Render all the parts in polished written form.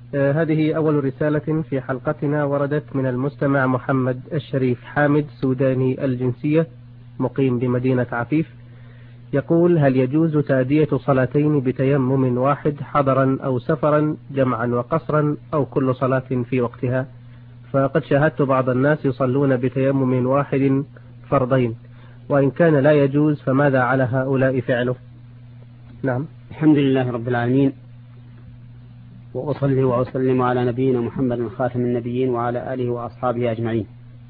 هذه أول رسالة في حلقتنا وردت من المستمع محمد الشريف حامد، سوداني الجنسية، مقيم بمدينة عفيف. يقول: هل يجوز تأدية صلاتين بتيمم واحد حضرا أو سفرا، جمعا وقصرا، أو كل صلاة في وقتها؟ فقد شاهدت بعض الناس يصلون بتيمم واحد فرضين، وإن كان لا يجوز فماذا على هؤلاء فعله؟ نعم. الحمد لله رب العالمين، وأصلي وأسلم على نبينا محمد خاتم النبيين وعلى آله وأصحابه أجمعين.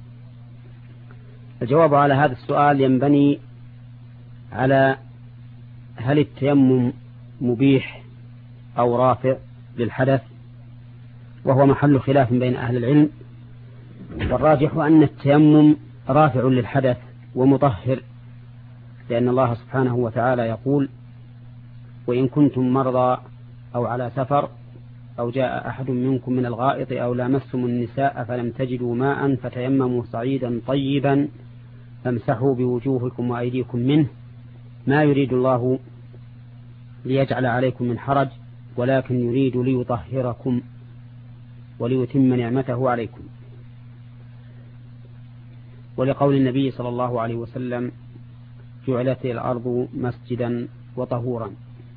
الجواب على هذا السؤال ينبني على هل التيمم مبيح أو رافع للحدث، وهو محل خلاف بين أهل العلم، والراجح أن التيمم رافع للحدث ومطهر، لأن الله سبحانه وتعالى يقول: وإن كنتم مرضى أو على سفر أو جاء أحد منكم من الغائط أو لامستم النساء فلم تجدوا ماء فتيمموا صعيدا طيبا فامسحوا بوجوهكم وأيديكم منه ما يريد الله ليجعل عليكم من حرج ولكن يريد ليطهركم وليتم نعمته عليكم. ولقول النبي صلى الله عليه وسلم: جعلت الأرض مسجدا وطهورا.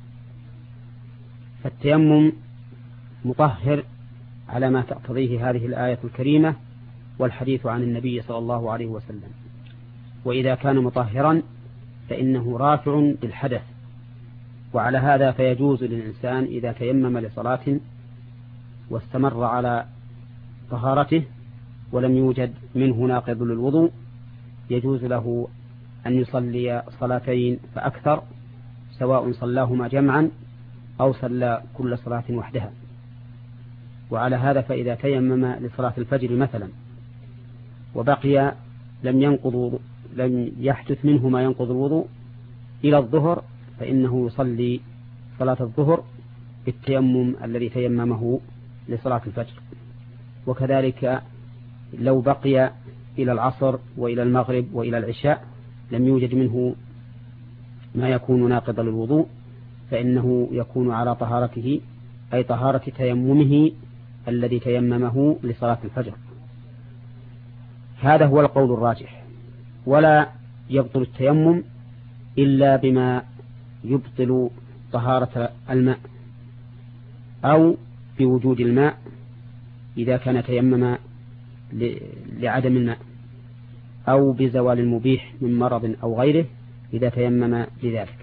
فالتيمم مطهر على ما تقتضيه هذه الآية الكريمة والحديث عن النبي صلى الله عليه وسلم. وإذا كان مطهرا فإنه رافع للحدث، وعلى هذا فيجوز للإنسان إذا تيمم لصلاة واستمر على طهارته ولم يوجد منه ناقض للوضوء، يجوز له أن يصلي صلاتين فأكثر، سواء صلاهما جمعا أو صلى كل صلاة وحدها. وعلى هذا فإذا تيمم لصلاة الفجر مثلا وبقي لم يحدث منه ما ينقض الوضوء إلى الظهر، فإنه يصلي صلاة الظهر بالتيمم الذي تيممه لصلاة الفجر. وكذلك لو بقي إلى العصر وإلى المغرب وإلى العشاء لم يوجد منه ما يكون ناقضا للوضوء، فإنه يكون على طهارته، أي طهارة تيممه الذي تيممه لصلاة الفجر. هذا هو القول الراجح. ولا يبطل التيمم إلا بما يبطل طهارة الماء، أو بوجود الماء إذا كان تيمم لعدم الماء، أو بزوال المبيح من مرض أو غيره إذا تيمم لذلك.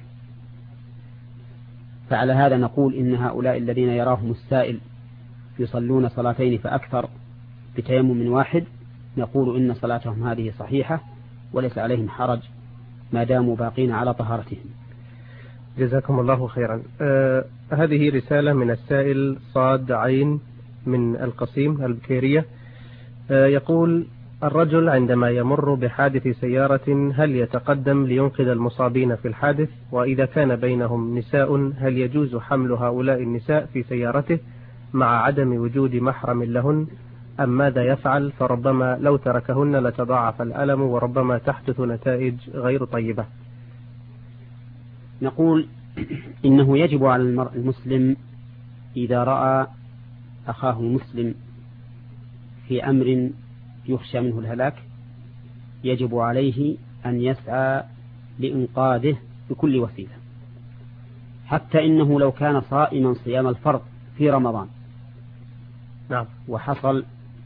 فعلى هذا نقول إن هؤلاء الذين يراهم السائل يصلون صلاتين فأكثر بتيمم واحد، نقول إن صلاتهم هذه صحيحة وليس عليهم حرج ما داموا باقين على طهارتهم. جزاكم الله خيرا. هذه رسالة من السائل صاد عين من القصيم البكيرية. يقول: الرجل عندما يمر بحادث سيارة هل يتقدم لينقذ المصابين في الحادث؟ وإذا كان بينهم نساء هل يجوز حمل هؤلاء النساء في سيارته مع عدم وجود محرم لهن، أم ماذا يفعل؟ فربما لو تركهن لتضاعف الألم وربما تحدث نتائج غير طيبة. نقول إنه يجب على المرء المسلم إذا رأى أخاه المسلم في أمر يخشى منه الهلاك يجب عليه أن يسعى لإنقاذه بكل وسيلة، حتى إنه لو كان صائما صيام الفرض في رمضان نعم، وحصل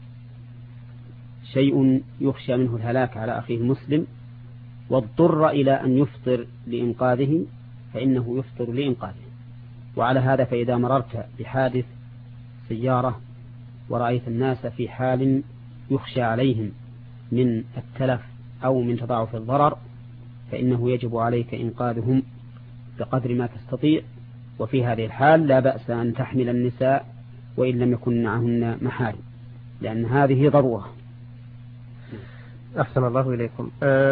شيء يخشى منه الهلاك على أخيه المسلم واضطر إلى أن يفطر لإنقاذه فإنه يفطر لإنقاذه. وعلى هذا فإذا مررت بحادث سيارة ورأيت الناس في حال يخشى عليهم من التلف أو من تضاعف الضرر فإنه يجب عليك إنقاذهم بقدر ما تستطيع. وفي هذه الحال لا بأس أن تحمل النساء وإن لم يكن معهن محارم، لأن هذه ضرورة. أحسن الله إليكم.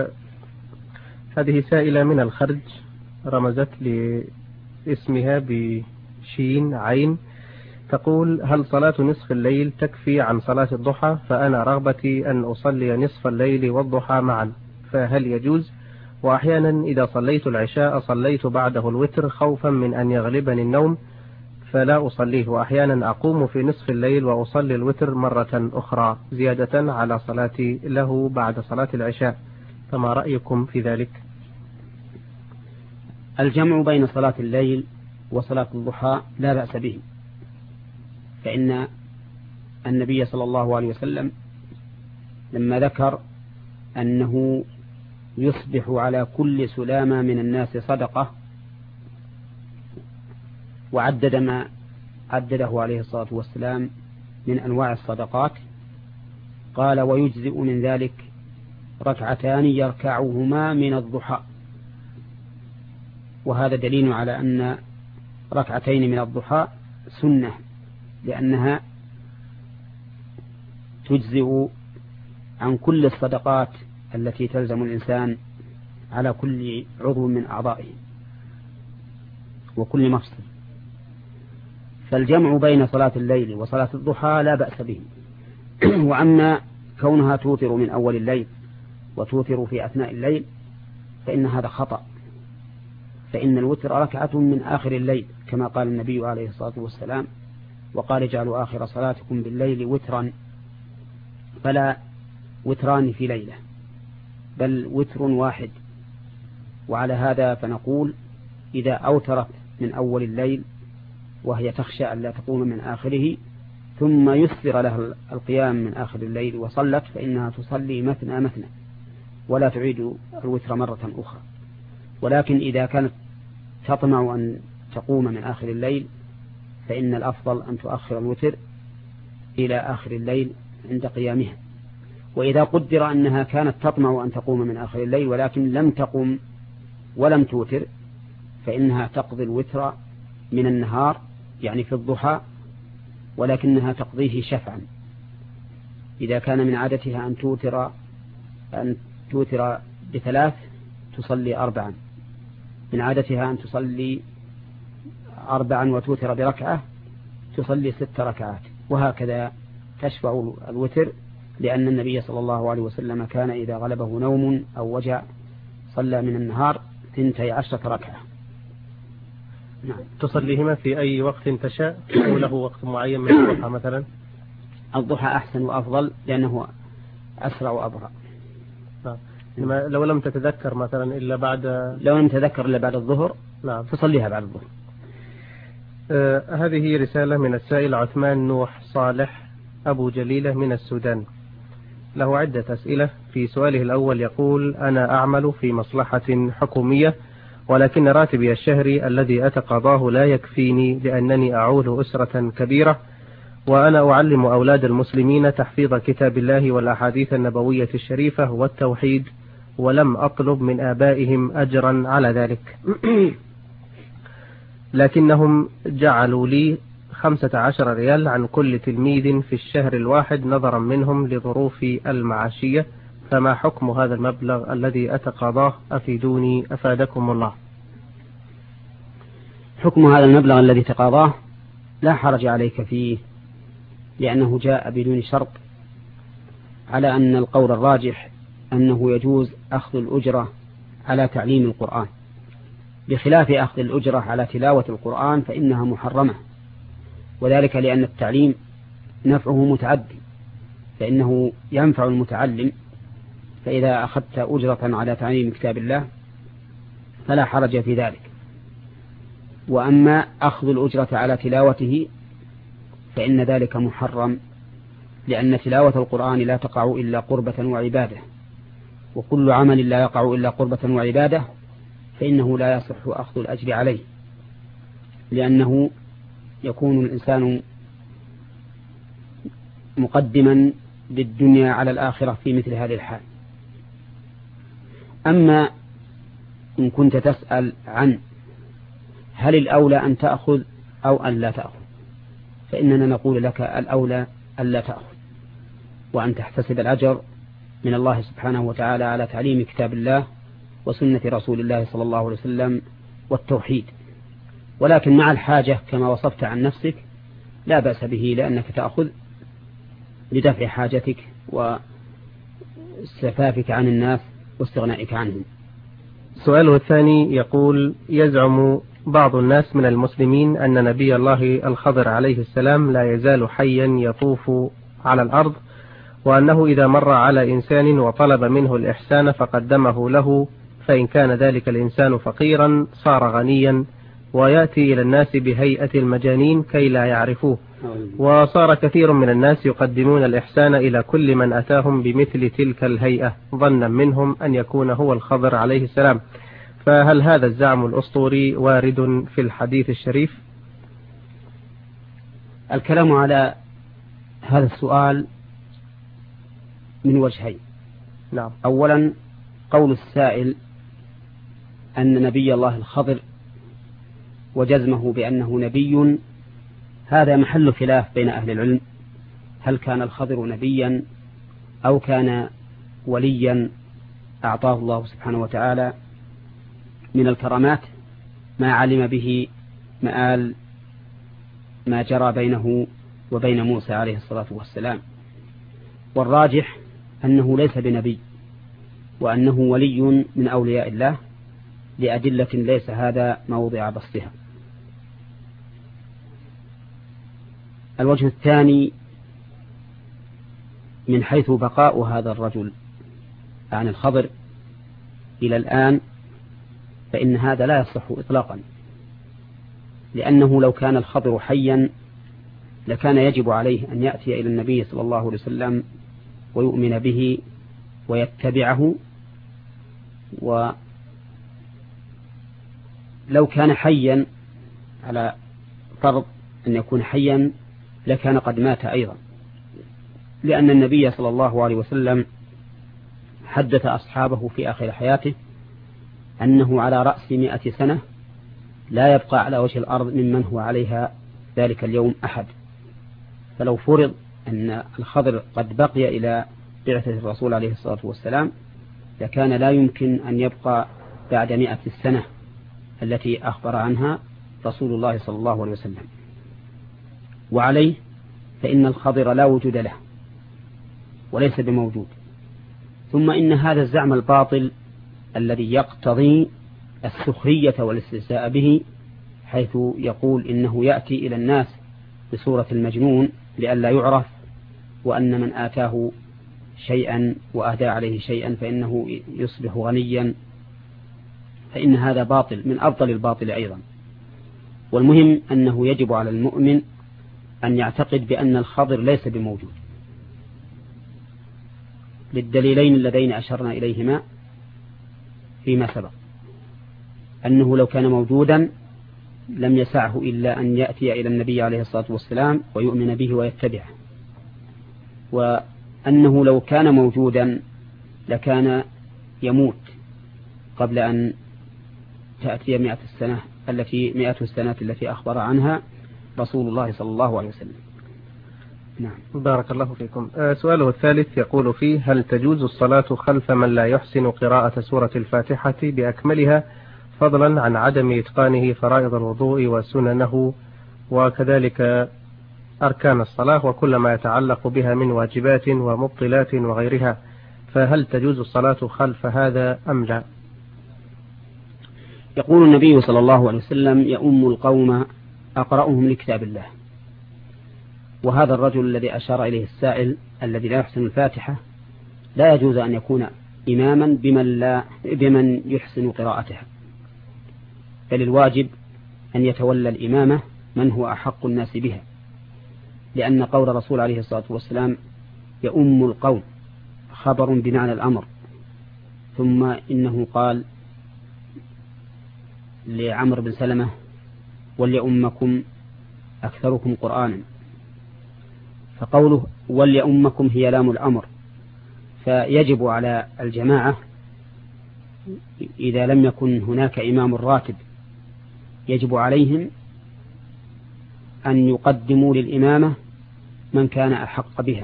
هذه سائلة من الخرج رمزت لاسمها بشين عين، تقول: هل صلاة نصف الليل تكفي عن صلاة الضحى؟ فأنا رغبتي أن أصلي نصف الليل والضحى معا، فهل يجوز؟ وأحيانا إذا صليت العشاء صليت بعده الوتر خوفا من أن يغلبني النوم، فلا أصليه، وأحيانا أقوم في نصف الليل وأصلي الوتر مرة أخرى زيادة على صلاتي له بعد صلاة العشاء، فما رأيكم في ذلك؟ الجمع بين صلاة الليل وصلاة الضحى لا بأس به، فإن النبي صلى الله عليه وسلم لما ذكر أنه يصبح على كل سلامة من الناس صدقة وعدد ما عدده عليه الصلاة والسلام من أنواع الصدقات، قال ويجزئ من ذلك ركعتان يركعهما من الضحى. وهذا دليل على أن ركعتين من الضحى سنة، لأنها تجزئ عن كل الصدقات التي تلزم الإنسان على كل عضو من أعضائه وكل مفصل. فالجمع بين صلاة الليل وصلاة الضحى لا بأس به. وأما كونها توتر من أول الليل وتوتر في أثناء الليل فإن هذا خطأ، فإن الوتر ركعة من آخر الليل كما قال النبي عليه الصلاة والسلام، وقال اجعلوا آخر صلاتكم بالليل وترا، فلا وتران في ليلة بل وتر واحد. وعلى هذا فنقول إذا أوترت من أول الليل وهي تخشى أن لا تقوم من آخره ثم يسر لها القيام من آخر الليل وصلت، فإنها تصلي مثنى مثنى ولا تعيد الوتر مرة أخرى. ولكن إذا كانت تطمع أن تقوم من آخر الليل فإن الأفضل أن تؤخر الوتر إلى آخر الليل عند قيامها. وإذا قدر أنها كانت تطمع أن تقوم من آخر الليل ولكن لم تقم ولم توتر فإنها تقضي الوتر من النهار يعني في الضحى، ولكنها تقضيه شفعا. إذا كان من عادتها أن توتر ب3 تصلي 4، من عادتها أن تصلي 4 وتوتر بركعة تصلي 6 ركعات، وهكذا تشفع الوتر، لأن النبي صلى الله عليه وسلم كان إذا غلبه نوم أو وجع صلى من النهار 12 ركعة. نعم. تصليهما في أي وقت تشاء أو له وقت معين من الضحى مثلا؟ الضحى أحسن وأفضل لأنه أسرع وأبرأ. لو لم تتذكر مثلا إلا بعد، لو لم تتذكر إلا بعد الظهر نعم تصليها بعد الظهر. هذه رسالة من السائل عثمان نوح صالح أبو جليلة من السودان، له عدة أسئلة. في سؤاله الأول يقول: أنا أعمل في مصلحة حكومية ولكن راتبي الشهري الذي أتقاضاه لا يكفيني لأنني أعول أسرة كبيرة، وأنا أعلم أولاد المسلمين تحفيظ كتاب الله والأحاديث النبوية الشريفة والتوحيد، ولم أطلب من آبائهم أجرا على ذلك لكنهم جعلوا لي 15 ريال عن كل تلميذ في الشهر الواحد نظرا منهم لظروفي المعاشية، فما حكم هذا المبلغ الذي أتقاضاه؟ أفيدوني أفادكم الله. حكم هذا المبلغ الذي تقاضاه لا حرج عليك فيه، لأنه جاء بدون شرط، على أن القول الراجح أنه يجوز أخذ الأجرة على تعليم القرآن، بخلاف أخذ الأجرة على تلاوة القرآن فإنها محرمة، وذلك لأن التعليم نفعه متعدي، فإنه ينفع المتعلم، فإذا أخذت أجرة على تعليم كتاب الله فلا حرج في ذلك. وأما أخذ الأجرة على تلاوته فإن ذلك محرم، لأن تلاوة القرآن لا تقع إلا قربة وعبادة، وكل عمل لا يقع إلا قربة وعبادة فإنه لا يصح أخذ الأجر عليه، لأنه يكون الإنسان مقدما للدنيا على الآخرة في مثل هذه الحال. أما إن كنت تسأل عن هل الأولى أن تأخذ أو أن لا تأخذ، فإننا نقول لك الأولى أن لا تأخذ، وأن تحتسب الأجر من الله سبحانه وتعالى على تعليم كتاب الله وسنة رسول الله صلى الله عليه وسلم والتوحيد. ولكن مع الحاجة كما وصفت عن نفسك لا بأس به، لأنك تأخذ لدفع حاجتك واستفافك عن الناس واستغنائك عنهم. سؤاله الثاني يقول: يزعم بعض الناس من المسلمين أن نبي الله الخضر عليه السلام لا يزال حيا يطوف على الأرض، وأنه إذا مر على إنسان وطلب منه الإحسان فقدمه له، فإن كان ذلك الإنسان فقيرا صار غنيا، ويأتي إلى الناس بهيئة المجانين كي لا يعرفوه. وصار كثير من الناس يقدمون الإحسان إلى كل من أتاهم بمثل تلك الهيئة ظنا منهم أن يكون هو الخضر عليه السلام، فهل هذا الزعم الأسطوري وارد في الحديث الشريف؟ الكلام على هذا السؤال من وجهين. نعم. أولا، قول السائل أن نبي الله الخضر وجزمه بأنه نبي، هذا محل خلاف بين أهل العلم، هل كان الخضر نبيا أو كان وليا أعطاه الله سبحانه وتعالى من الكرامات ما علم به مآل ما جرى بينه وبين موسى عليه الصلاة والسلام. والراجح أنه ليس بنبي، وأنه ولي من أولياء الله لأدلة ليس هذا موضع بسطها. الوجه الثاني من حيث بقاء هذا الرجل عن الخضر إلى الآن، فإن هذا لا يصح إطلاقا، لأنه لو كان الخضر حيا لكان يجب عليه أن يأتي إلى النبي صلى الله عليه وسلم ويؤمن به ويتبعه. ولو كان حيا على فرض أن يكون حيا لكان قد مات أيضا، لأن النبي صلى الله عليه وسلم حدث أصحابه في آخر حياته أنه على رأس 100 سنة لا يبقى على وجه الأرض ممن هو عليها ذلك اليوم أحد. فلو فرض أن الخضر قد بقي إلى بعثة الرسول عليه الصلاة والسلام لكان لا يمكن أن يبقى بعد 100 سنة التي أخبر عنها رسول الله صلى الله عليه وسلم. وعليه فإن الخضر لا وجود له وليس بموجود. ثم إن هذا الزعم الباطل الذي يقتضي السخرية والاستهزاء به، حيث يقول إنه يأتي إلى الناس بصورة المجنون لئلا يعرف، وأن من آتاه شيئا وأهدى عليه شيئا فإنه يصبح غنيا، فإن هذا باطل من أبطل الباطل أيضا. والمهم أنه يجب على المؤمن أن يعتقد بأن الخضر ليس بموجود للدليلين اللذين أشرنا إليهما فيما سبق، أنه لو كان موجودا لم يسعه إلا أن يأتي إلى النبي عليه الصلاة والسلام ويؤمن به ويتبعه، وأنه لو كان موجودا لكان يموت قبل أن تأتي 100 السنة التي أخبر عنها رسول الله صلى الله عليه وسلم. نعم. بارك الله فيكم. سؤاله الثالث يقول فيه: هل تجوز الصلاة خلف من لا يحسن قراءة سورة الفاتحة بأكملها، فضلا عن عدم إتقانه فرائض الوضوء وسننه وكذلك أركان الصلاة وكل ما يتعلق بها من واجبات ومبطلات وغيرها، فهل تجوز الصلاة خلف هذا أم لا؟ يقول النبي صلى الله عليه وسلم: يؤم القوم أقرأهم لكتاب الله. وهذا الرجل الذي أشار إليه السائل الذي لا يحسن الفاتحة لا يجوز أن يكون إماما بمن يحسن قراءتها، بل الواجب أن يتولى الإمامة من هو أحق الناس بها، لأن قول الرسول عليه الصلاة والسلام يؤم القوم خبر بمعنى الأمر. ثم إنه قال لعمرو بن سلمة: وليؤمكم أكثركم قرآنا، فقوله وليؤمكم هي لام الأمر، فيجب على الجماعة إذا لم يكن هناك إمام راتب يجب عليهم أن يقدموا للإمامة من كان أحق بها.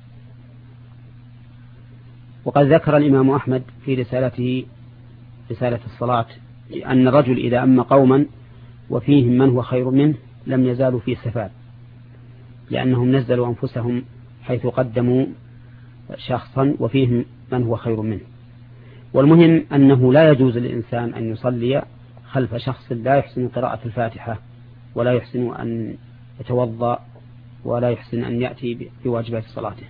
وقد ذكر الإمام أحمد في رسالته رسالة الصلاة أن الرجل إذا أم قوما وفيهم من هو خير منه لم يزالوا في سفاد، لأنهم نزلوا أنفسهم حيث قدموا شخصا وفيهم من هو خير منه. والمهم أنه لا يجوز للإنسان أن يصلي خلف شخص لا يحسن قراءة الفاتحة ولا يحسن أن يتوضأ ولا يحسن أن يأتي بواجبات صلاته؟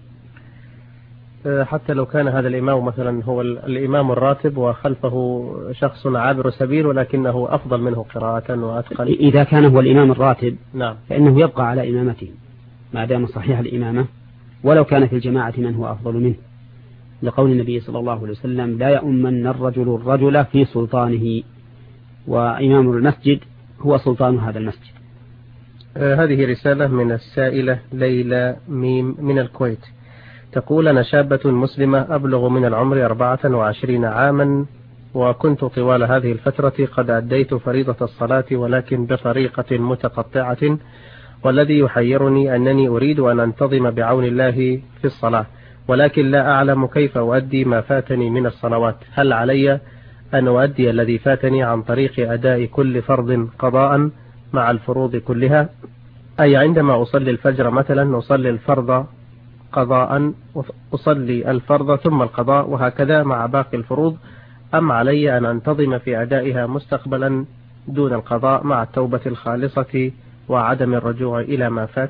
حتى لو كان هذا الإمام مثلا هو الإمام الراتب وخلفه شخص عابر سبيل ولكنه أفضل منه قراءة وأتقن. إذا كان هو الإمام الراتب نعم. فإنه يبقى على إمامته ما دام صحيح الإمامة، ولو كان في الجماعة من هو أفضل منه، لقول النبي صلى الله عليه وسلم: لا يؤمن الرجل في سلطانه، وإمام المسجد هو سلطان هذا المسجد. هذه رسالة من السائلة ليلى ميم من الكويت، تقول: أنا شابة مسلمة أبلغ من العمر 24 عاما، وكنت طوال هذه الفترة قد أديت فريضة الصلاة ولكن بطريقة متقطعة، والذي يحيرني أنني أريد أن أنتظم بعون الله في الصلاة، ولكن لا أعلم كيف أؤدي ما فاتني من الصلوات. هل علي أن أؤدي الذي فاتني عن طريق أداء كل فرض قضاء مع الفروض كلها؟ أي عندما أصلي الفجر مثلا أصلي الفرض قضاء، أصلي الفرض ثم القضاء، وهكذا مع باقي الفروض، أم علي أن أنتظم في أدائها مستقبلا دون القضاء مع التوبة الخالصة وعدم الرجوع إلى ما فات؟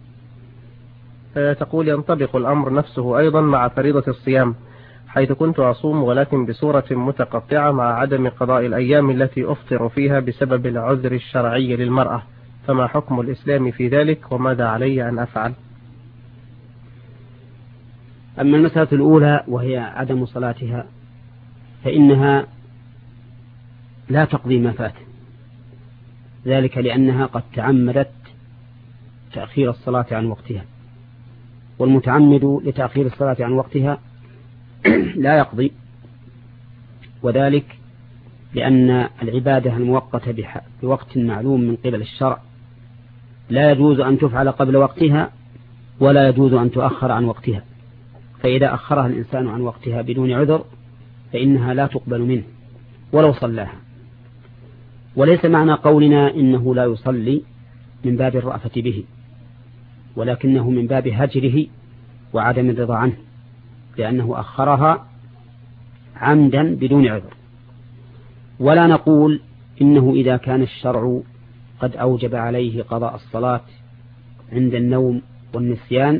تقول: ينطبق الأمر نفسه أيضا مع فريضة الصيام، حيث كنت أصوم ولكن بصورة متقطعة مع عدم قضاء الأيام التي أفطر فيها بسبب العذر الشرعي للمرأة، فما حكم الإسلام في ذلك وماذا علي أن أفعل؟ أما المسألة الأولى وهي عدم صلاتها فإنها لا تقضي ما فات، ذلك لأنها قد تعمدت تأخير الصلاة عن وقتها، والمتعمد لتأخير الصلاة عن وقتها لا يقضي، وذلك لأن العبادة المؤقتة بوقت معلوم من قبل الشرع لا يجوز أن تفعل قبل وقتها ولا يجوز أن تؤخر عن وقتها، فإذا أخرها الإنسان عن وقتها بدون عذر فإنها لا تقبل منه ولو صلاها. وليس معنى قولنا إنه لا يصلي من باب الرأفة به، ولكنه من باب هجره وعدم الرضا عنه، لأنه أخرها عمدا بدون عذر. ولا نقول إنه إذا كان الشرع قد أوجب عليه قضاء الصلاة عند النوم والنسيان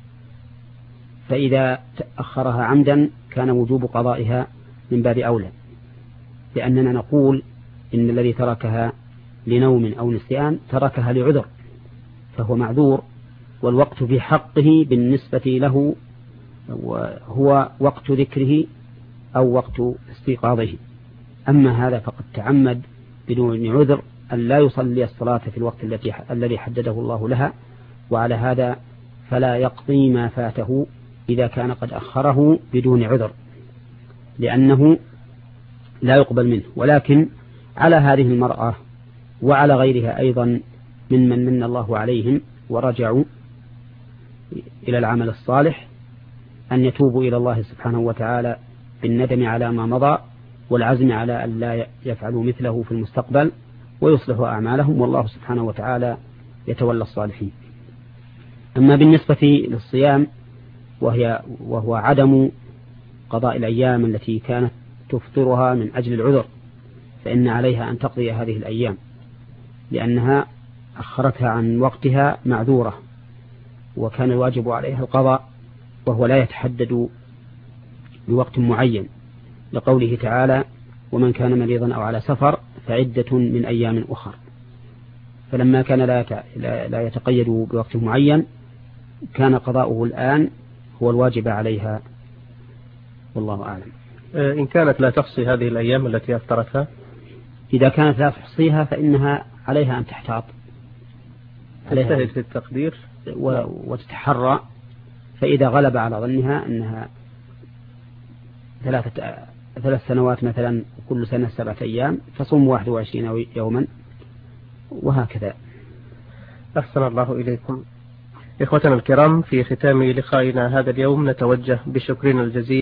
فإذا أخرها عمدا كان وجوب قضائها من باب أولى، لأننا نقول إن الذي تركها لنوم أو نسيان تركها لعذر فهو معذور، والوقت في حقه بالنسبة له هو وقت ذكره أو وقت استيقاظه. أما هذا فقد تعمد بدون عذر أن لا يصلي الصلاة في الوقت الذي حدده الله لها، وعلى هذا فلا يقضي ما فاته إذا كان قد أخره بدون عذر، لأنه لا يقبل منه. ولكن على هذه المرأة وعلى غيرها أيضا ممن من الله عليهم ورجعوا إلى العمل الصالح أن يتوبوا إلى الله سبحانه وتعالى بالندم على ما مضى والعزم على أن لا يفعلوا مثله في المستقبل ويصلحوا أعمالهم، والله سبحانه وتعالى يتولى الصالحين. أما بالنسبة للصيام وهو عدم قضاء الأيام التي كانت تفطرها من أجل العذر، فإن عليها أن تقضي هذه الأيام لأنها أخرتها عن وقتها معذورة، وكان الواجب عليها القضاء وهو لا يتحدد بوقت معين، لقوله تعالى: ومن كان مريضا أو على سفر فعدة من أيام أخر. فلما كان لا يتقيد بوقت معين كان قضاؤه الآن هو الواجب عليها، والله أعلم. إن كانت لا تحصي هذه الأيام التي أفطرتها، إذا كانت لا تحصيها فإنها عليها أن تحتاط، تجتهد في التقدير وتتحرى، فإذا غلب على ظنها أنها 3 سنوات مثلا كل سنة 7 أيام فصوم 21 يوما، وهكذا. أحسن الله إليكم. إخوتنا الكرام، في ختام لقائنا هذا اليوم نتوجه بشكرنا الجزيل